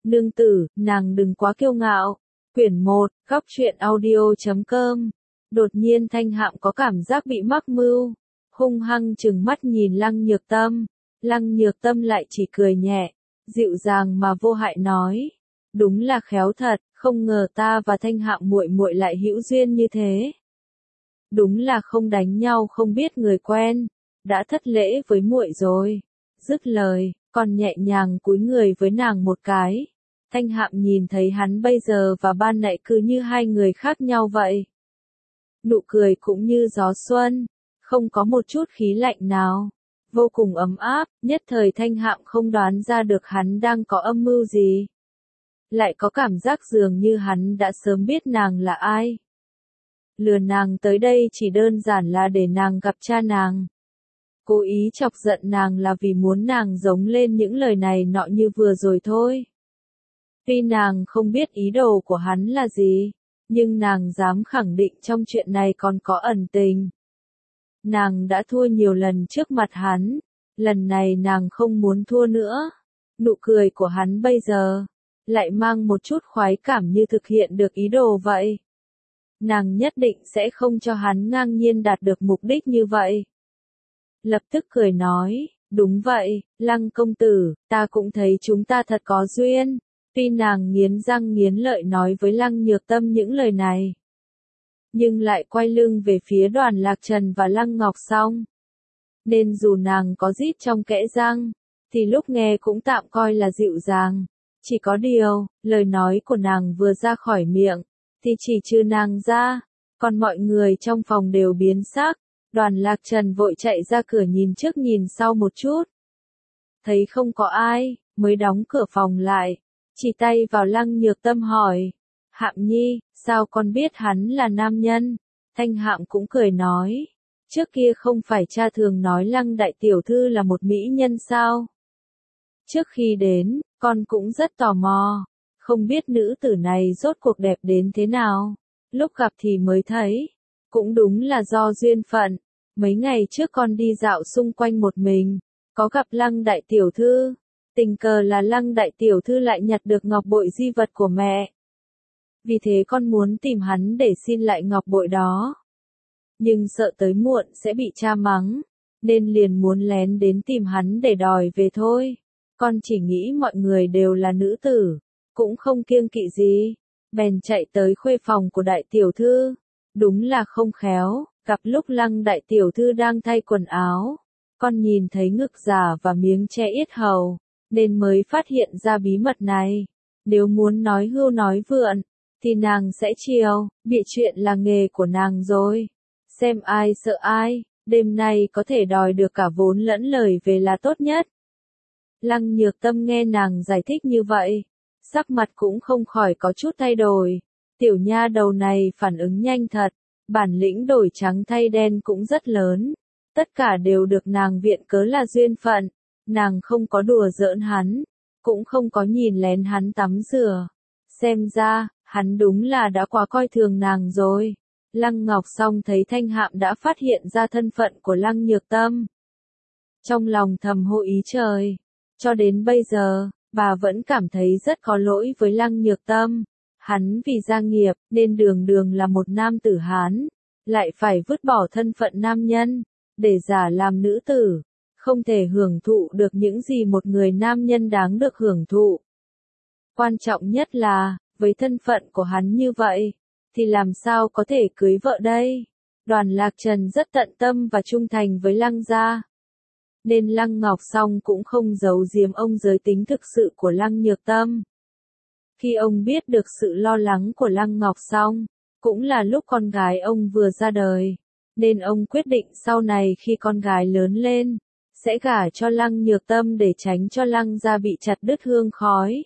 Nương tử, nàng đừng quá kiêu ngạo. Quyển 1, góc truyện audio.com. Đột nhiên Thanh Hạm có cảm giác bị mắc mưu, hung hăng trừng mắt nhìn Lăng Nhược Tâm. Lăng Nhược Tâm lại chỉ cười nhẹ, dịu dàng mà vô hại nói, đúng là khéo thật, không ngờ ta và Thanh Hạm muội muội lại hữu duyên như thế. Đúng là không đánh nhau không biết người quen, đã thất lễ với muội rồi. Dứt lời, còn nhẹ nhàng cúi người với nàng một cái. Thanh Hạm nhìn thấy hắn bây giờ và ban nãy cứ như hai người khác nhau vậy. Nụ cười cũng như gió xuân, không có một chút khí lạnh nào, vô cùng ấm áp, nhất thời Thanh Hạm không đoán ra được hắn đang có âm mưu gì. Lại có cảm giác dường như hắn đã sớm biết nàng là ai. Lừa nàng tới đây chỉ đơn giản là để nàng gặp cha nàng. Cố ý chọc giận nàng là vì muốn nàng giống lên những lời này nọ như vừa rồi thôi. Tuy nàng không biết ý đồ của hắn là gì, nhưng nàng dám khẳng định trong chuyện này còn có ẩn tình. Nàng đã thua nhiều lần trước mặt hắn, lần này nàng không muốn thua nữa. Nụ cười của hắn bây giờ lại mang một chút khoái cảm như thực hiện được ý đồ vậy. Nàng nhất định sẽ không cho hắn ngang nhiên đạt được mục đích như vậy. Lập tức cười nói, đúng vậy, Lăng công tử, ta cũng thấy chúng ta thật có duyên. Tuy nàng nghiến răng nghiến lợi nói với Lăng Nhược Tâm những lời này, nhưng lại quay lưng về phía Đoàn Lạc Trần và Lăng Ngọc Song. Nên dù nàng có rít trong kẽ răng, thì lúc nghe cũng tạm coi là dịu dàng. Chỉ có điều, lời nói của nàng vừa ra khỏi miệng, thì chỉ trừ nàng ra, còn mọi người trong phòng đều biến sắc. Đoàn Lạc Trần vội chạy ra cửa nhìn trước nhìn sau một chút. Thấy không có ai, mới đóng cửa phòng lại, chỉ tay vào Lăng Nhược Tâm hỏi, Hạm nhi, sao con biết hắn là nam nhân? Thanh Hạm cũng cười nói, trước kia không phải cha thường nói Lăng đại tiểu thư là một mỹ nhân sao? Trước khi đến, con cũng rất tò mò, không biết nữ tử này rốt cuộc đẹp đến thế nào. Lúc gặp thì mới thấy, cũng đúng là do duyên phận. Mấy ngày trước con đi dạo xung quanh một mình, có gặp Lăng đại tiểu thư. Tình cờ là Lăng đại tiểu thư lại nhặt được ngọc bội di vật của mẹ. Vì thế con muốn tìm hắn để xin lại ngọc bội đó. Nhưng sợ tới muộn sẽ bị cha mắng, nên liền muốn lén đến tìm hắn để đòi về thôi. Con chỉ nghĩ mọi người đều là nữ tử, cũng không kiêng kỵ gì, bèn chạy tới khuê phòng của đại tiểu thư. Đúng là không khéo, gặp lúc Lăng đại tiểu thư đang thay quần áo, con nhìn thấy ngực giả và miếng che yết hầu, nên mới phát hiện ra bí mật này. Nếu muốn nói hưu nói vượn, thì nàng sẽ chiều, bịa chuyện là nghề của nàng rồi. Xem ai sợ ai, đêm nay có thể đòi được cả vốn lẫn lời về là tốt nhất. Lăng Nhược Tâm nghe nàng giải thích như vậy, sắc mặt cũng không khỏi có chút thay đổi. Tiểu nha đầu này phản ứng nhanh thật, bản lĩnh đổi trắng thay đen cũng rất lớn. Tất cả đều được nàng viện cớ là duyên phận, nàng không có đùa giỡn hắn, cũng không có nhìn lén hắn tắm rửa. Xem ra, hắn đúng là đã quá coi thường nàng rồi. Lăng Ngọc Song thấy Thanh Hạm đã phát hiện ra thân phận của Lăng Nhược Tâm. Trong lòng thầm hô ý trời, cho đến bây giờ, bà vẫn cảm thấy rất có lỗi với Lăng Nhược Tâm. Hắn vì gia nghiệp, nên đường đường là một nam tử Hán, lại phải vứt bỏ thân phận nam nhân, để giả làm nữ tử, không thể hưởng thụ được những gì một người nam nhân đáng được hưởng thụ. Quan trọng nhất là, với thân phận của hắn như vậy, thì làm sao có thể cưới vợ đây? Đoàn Lạc Trần rất tận tâm và trung thành với Lăng gia, nên Lăng Ngọc Song cũng không giấu giếm ông giới tính thực sự của Lăng Nhược Tâm. Khi ông biết được sự lo lắng của Lăng Ngọc Song, cũng là lúc con gái ông vừa ra đời, nên ông quyết định sau này khi con gái lớn lên, sẽ gả cho Lăng Nhược Tâm để tránh cho Lăng gia bị chặt đứt hương khói.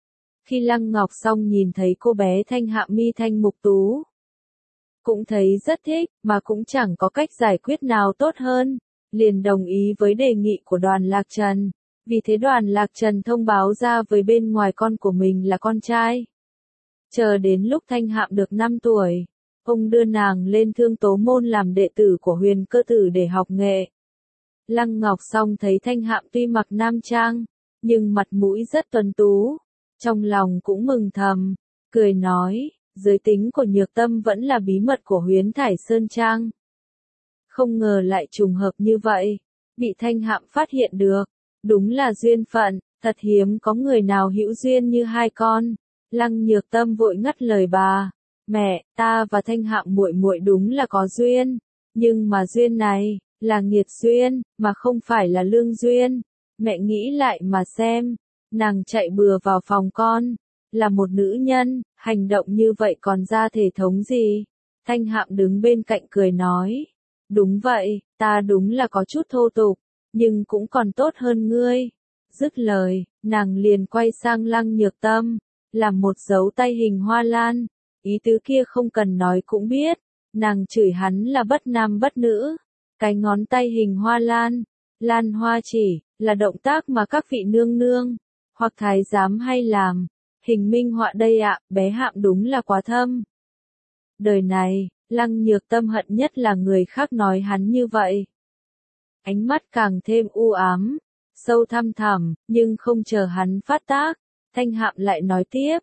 Khi Lăng Ngọc Song nhìn thấy cô bé Thanh Hạm mi thanh mục tú, cũng thấy rất thích, mà cũng chẳng có cách giải quyết nào tốt hơn, liền đồng ý với đề nghị của Đoàn Lạc Trần. Vì thế Đoàn Lạc Trần thông báo ra với bên ngoài con của mình là con trai. Chờ đến lúc Thanh Hạm được 5 tuổi, ông đưa nàng lên Thương Tố Môn làm đệ tử của Huyền Cơ Tử để học nghệ. Lăng Ngọc Song thấy Thanh Hạm tuy mặc nam trang, nhưng mặt mũi rất tuấn tú, trong lòng cũng mừng thầm, cười nói, giới tính của Nhược Tâm vẫn là bí mật của Huyến Thải Sơn Trang. Không ngờ lại trùng hợp như vậy, bị Thanh Hạm phát hiện được, đúng là duyên phận, thật hiếm có người nào hữu duyên như hai con. Lăng Nhược Tâm vội ngắt lời bà, mẹ, ta và Thanh Hạm muội muội đúng là có duyên, nhưng mà duyên này là nghiệt duyên, mà không phải là lương duyên. Mẹ nghĩ lại mà xem, nàng chạy bừa vào phòng con, là một nữ nhân, hành động như vậy còn ra thể thống gì? Thanh Hạm đứng bên cạnh cười nói, đúng vậy, ta đúng là có chút thô tục, nhưng cũng còn tốt hơn ngươi. Dứt lời, nàng liền quay sang Lăng Nhược Tâm, làm một dấu tay hình hoa lan, ý tứ kia không cần nói cũng biết, nàng chửi hắn là bất nam bất nữ. Cái ngón tay hình hoa lan, lan hoa chỉ, là động tác mà các vị nương nương, hoặc thái giám hay làm. Hình minh họa đây ạ, bé Hạm đúng là quá thâm. Đời này, Lăng Nhược Tâm hận nhất là người khác nói hắn như vậy. Ánh mắt càng thêm u ám, sâu thăm thẳm, nhưng không chờ hắn phát tác, Thanh Hạm lại nói tiếp,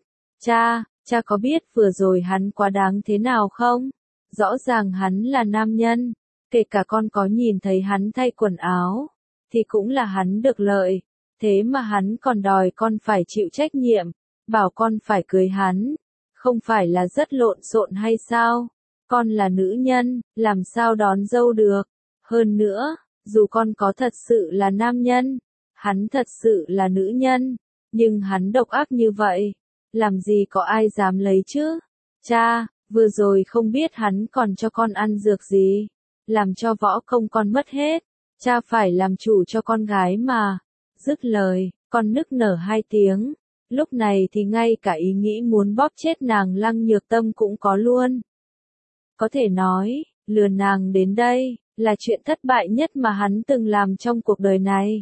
cha có biết vừa rồi hắn quá đáng thế nào không? Rõ ràng hắn là nam nhân, kể cả con có nhìn thấy hắn thay quần áo, thì cũng là hắn được lợi, thế mà hắn còn đòi con phải chịu trách nhiệm, bảo con phải cưới hắn, không phải là rất lộn xộn hay sao? Con là nữ nhân, làm sao đón dâu được? Hơn nữa, dù con có thật sự là nam nhân, hắn thật sự là nữ nhân, nhưng hắn độc ác như vậy, làm gì có ai dám lấy chứ? Cha, vừa rồi không biết hắn còn cho con ăn dược gì, làm cho võ công con mất hết, cha phải làm chủ cho con gái mà. Dứt lời, con nức nở hai tiếng, lúc này thì ngay cả ý nghĩ muốn bóp chết nàng Lăng Nhược Tâm cũng có luôn. Có thể nói, lừa nàng đến đây, là chuyện thất bại nhất mà hắn từng làm trong cuộc đời này.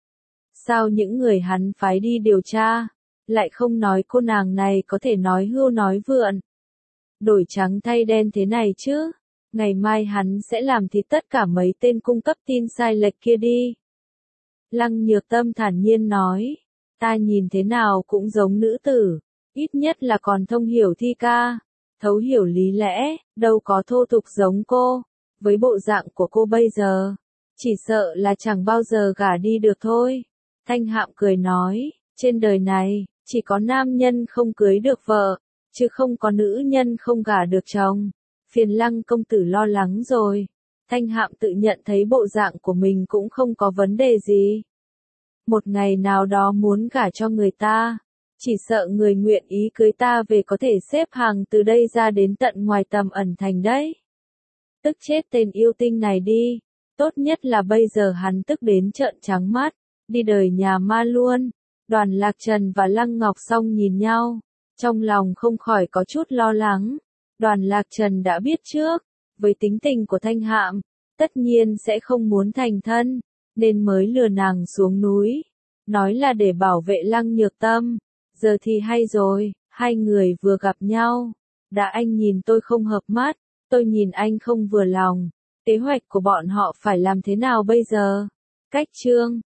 Sao những người hắn phái đi điều tra, lại không nói cô nàng này có thể nói hưu nói vượn, đổi trắng thay đen thế này chứ? Ngày mai hắn sẽ làm thịt tất cả mấy tên cung cấp tin sai lệch kia đi. Lăng Nhược Tâm thản nhiên nói, ta nhìn thế nào cũng giống nữ tử, ít nhất là còn thông hiểu thi ca, thấu hiểu lý lẽ, đâu có thô tục giống cô. Với bộ dạng của cô bây giờ, chỉ sợ là chẳng bao giờ gả đi được thôi. Thanh Hạm cười nói, trên đời này, chỉ có nam nhân không cưới được vợ, chứ không có nữ nhân không gả được chồng. Phiền Lăng công tử lo lắng rồi. Thanh Hạm tự nhận thấy bộ dạng của mình cũng không có vấn đề gì. Một ngày nào đó muốn gả cho người ta, chỉ sợ người nguyện ý cưới ta về có thể xếp hàng từ đây ra đến tận ngoài Tầm Ẩn Thành đấy. Tức chết tên yêu tinh này đi, tốt nhất là bây giờ hắn tức đến trợn trắng mắt, đi đời nhà ma luôn. Đoàn Lạc Trần và Lăng Ngọc Song nhìn nhau, trong lòng không khỏi có chút lo lắng. Đoàn Lạc Trần đã biết trước, với tính tình của Thanh Hạm, tất nhiên sẽ không muốn thành thân, nên mới lừa nàng xuống núi, nói là để bảo vệ Lăng Nhược Tâm. Giờ thì hay rồi, hai người vừa gặp nhau, đã anh nhìn tôi không hợp mắt, tôi nhìn anh không vừa lòng, kế hoạch của bọn họ phải làm thế nào bây giờ? Cách chương